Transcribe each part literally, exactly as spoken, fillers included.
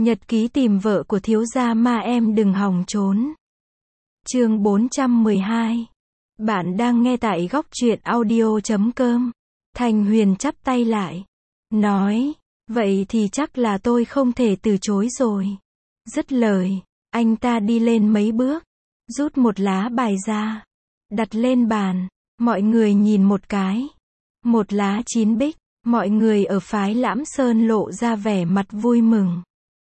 Nhật ký tìm vợ của thiếu gia ma em đừng hòng trốn. Chương bốn trăm mười hai. Bạn đang nghe tại góc truyện audio chấm com. Thanh Huyền chắp tay lại, nói, vậy thì chắc là tôi không thể từ chối rồi. Dứt lời, anh ta đi lên mấy bước, rút một lá bài ra, đặt lên bàn, mọi người nhìn một cái. Một lá chín bích, mọi người ở phái Lãm Sơn lộ ra vẻ mặt vui mừng.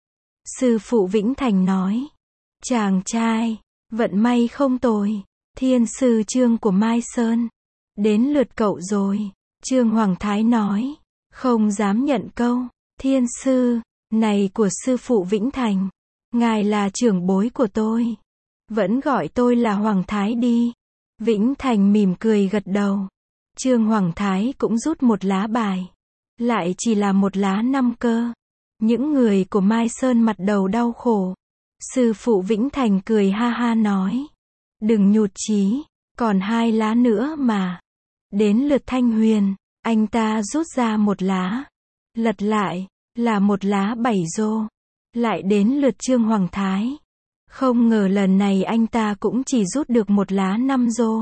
Sư phụ Vĩnh Thành nói, chàng trai, vận may không tồi, thiên sư Trương của Mai Sơn. Đến lượt cậu rồi. Trương Hoàng Thái nói, không dám nhận câu, thiên sư, này của sư phụ Vĩnh Thành. Ngài là trưởng bối của tôi. Vẫn gọi tôi là Hoàng Thái đi. Vĩnh Thành mỉm cười gật đầu. Trương Hoàng Thái cũng rút một lá bài. Lại chỉ là một lá năm cơ. Những người của Mai Sơn mặt đầu đau khổ. Sư phụ Vĩnh Thành cười ha ha nói, đừng nhụt chí, còn hai lá nữa mà. Đến lượt Thanh Huyền, anh ta rút ra một lá. Lật lại, là một lá bảy rô. Lại đến lượt Trương Hoàng Thái. Không ngờ lần này anh ta cũng chỉ rút được một lá năm rô.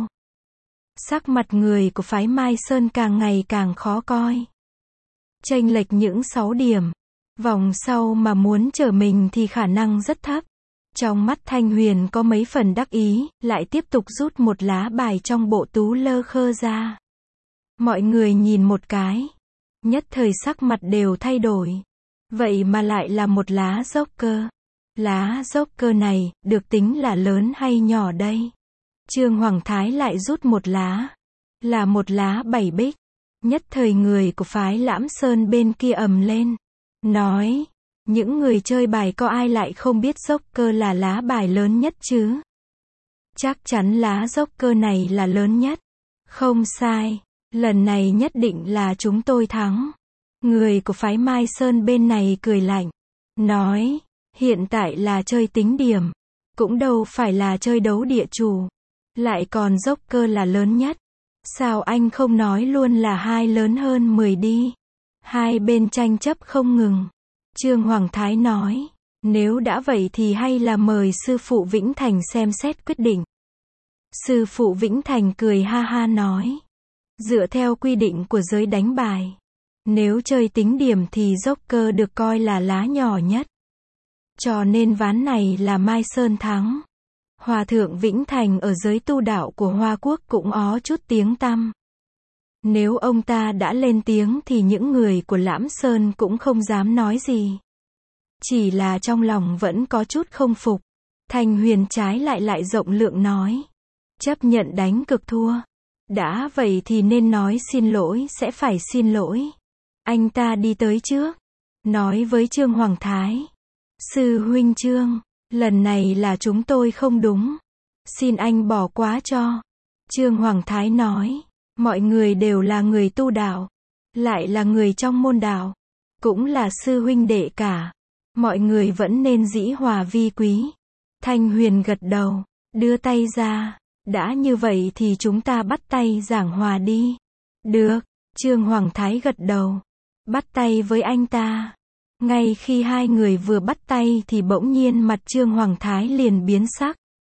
Sắc mặt người của phái Mai Sơn càng ngày càng khó coi. Chênh lệch những sáu điểm. Vòng sau mà muốn trở mình thì khả năng rất thấp. Trong mắt Thanh Huyền có mấy phần đắc ý, lại tiếp tục rút một lá bài trong bộ tú lơ khơ ra. Mọi người nhìn một cái, nhất thời sắc mặt đều thay đổi. Vậy mà lại là một lá dốc cơ. Lá dốc cơ này, được tính là lớn hay nhỏ đây? Trương Hoàng Thái lại rút một lá. Là một lá bảy bích. Nhất thời người của phái Lãm Sơn bên kia ầm lên. Nói, những người chơi bài có ai lại không biết dốc cơ là lá bài lớn nhất chứ? Chắc chắn lá dốc cơ này là lớn nhất. Không sai, lần này nhất định là chúng tôi thắng. Người của phái Mai Sơn bên này cười lạnh. Nói, hiện tại là chơi tính điểm. Cũng đâu phải là chơi đấu địa chủ. Lại còn dốc cơ là lớn nhất. Sao anh không nói luôn là hai lớn hơn mười đi? Hai bên tranh chấp không ngừng. Trương Hoàng Thái nói, nếu đã vậy thì hay là mời sư phụ Vĩnh Thành xem xét quyết định. Sư phụ Vĩnh Thành cười ha ha nói, dựa theo quy định của giới đánh bài, nếu chơi tính điểm thì dốc cơ được coi là lá nhỏ nhất. Cho nên ván này là Mai Sơn thắng. Hòa thượng Vĩnh Thành ở giới tu đạo của Hoa Quốc cũng ó chút tiếng tăm. Nếu ông ta đã lên tiếng thì những người của Lãm Sơn cũng không dám nói gì. Chỉ là trong lòng vẫn có chút không phục. Thanh Huyền trái lại lại rộng lượng nói, chấp nhận đánh cực thua. Đã vậy thì nên nói xin lỗi sẽ phải xin lỗi. Anh ta đi tới trước, nói với Trương Hoàng Thái, sư huynh Trương, lần này là chúng tôi không đúng. Xin anh bỏ qua cho. Trương Hoàng Thái nói, mọi người đều là người tu đạo, lại là người trong môn đạo, cũng là sư huynh đệ cả. Mọi người vẫn nên dĩ hòa vi quý. Thanh Huyền gật đầu, đưa tay ra. Đã như vậy thì chúng ta bắt tay giảng hòa đi. Được, Trương Hoàng Thái gật đầu. Bắt tay với anh ta. Ngay khi hai người vừa bắt tay thì bỗng nhiên mặt Trương Hoàng Thái liền biến sắc.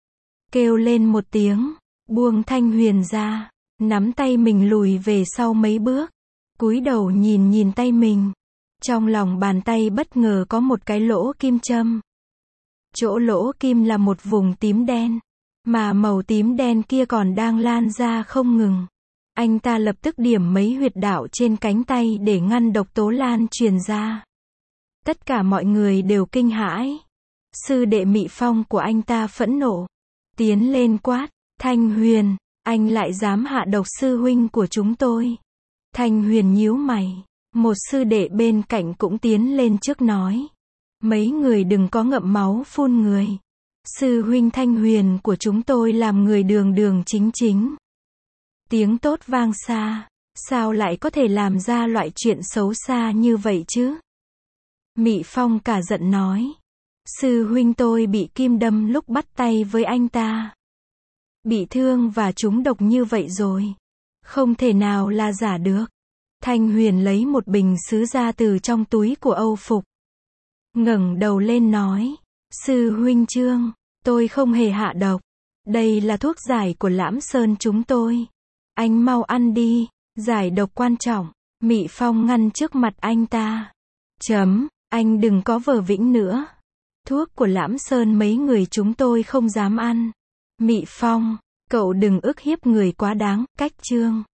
Kêu lên một tiếng, buông Thanh Huyền ra, nắm tay mình lùi về sau mấy bước, cúi đầu nhìn nhìn tay mình. Trong lòng bàn tay bất ngờ có một cái lỗ kim châm. Chỗ lỗ kim là một vùng tím đen, mà màu tím đen kia còn đang lan ra không ngừng. Anh ta lập tức điểm mấy huyệt đạo trên cánh tay để ngăn độc tố lan truyền ra. Tất cả mọi người đều kinh hãi. Sư đệ Mị Phong của anh ta phẫn nộ, tiến lên quát, Thanh Huyền, anh lại dám hạ độc sư huynh của chúng tôi. Thanh Huyền nhíu mày, một sư đệ bên cạnh cũng tiến lên trước nói, mấy người đừng có ngậm máu phun người. Sư huynh Thanh Huyền của chúng tôi làm người đường đường chính chính. Tiếng tốt vang xa, sao lại có thể làm ra loại chuyện xấu xa như vậy chứ? Mị Phong cả giận nói, sư huynh tôi bị kim đâm lúc bắt tay với anh ta. Bị thương và trúng độc như vậy rồi. Không thể nào là giả được. Thanh Huyền lấy một bình sứ ra từ trong túi của Âu phục. ngẩng đầu lên nói. Sư huynh Trương, tôi không hề hạ độc. Đây là thuốc giải của Lãm Sơn chúng tôi. Anh mau ăn đi, giải độc quan trọng. Mị Phong ngăn trước mặt anh ta. Chấm, anh đừng có vờ vĩnh nữa. Thuốc của Lãm Sơn mấy người chúng tôi không dám ăn. Mị Phong, cậu đừng ức hiếp người quá đáng, cách Trương.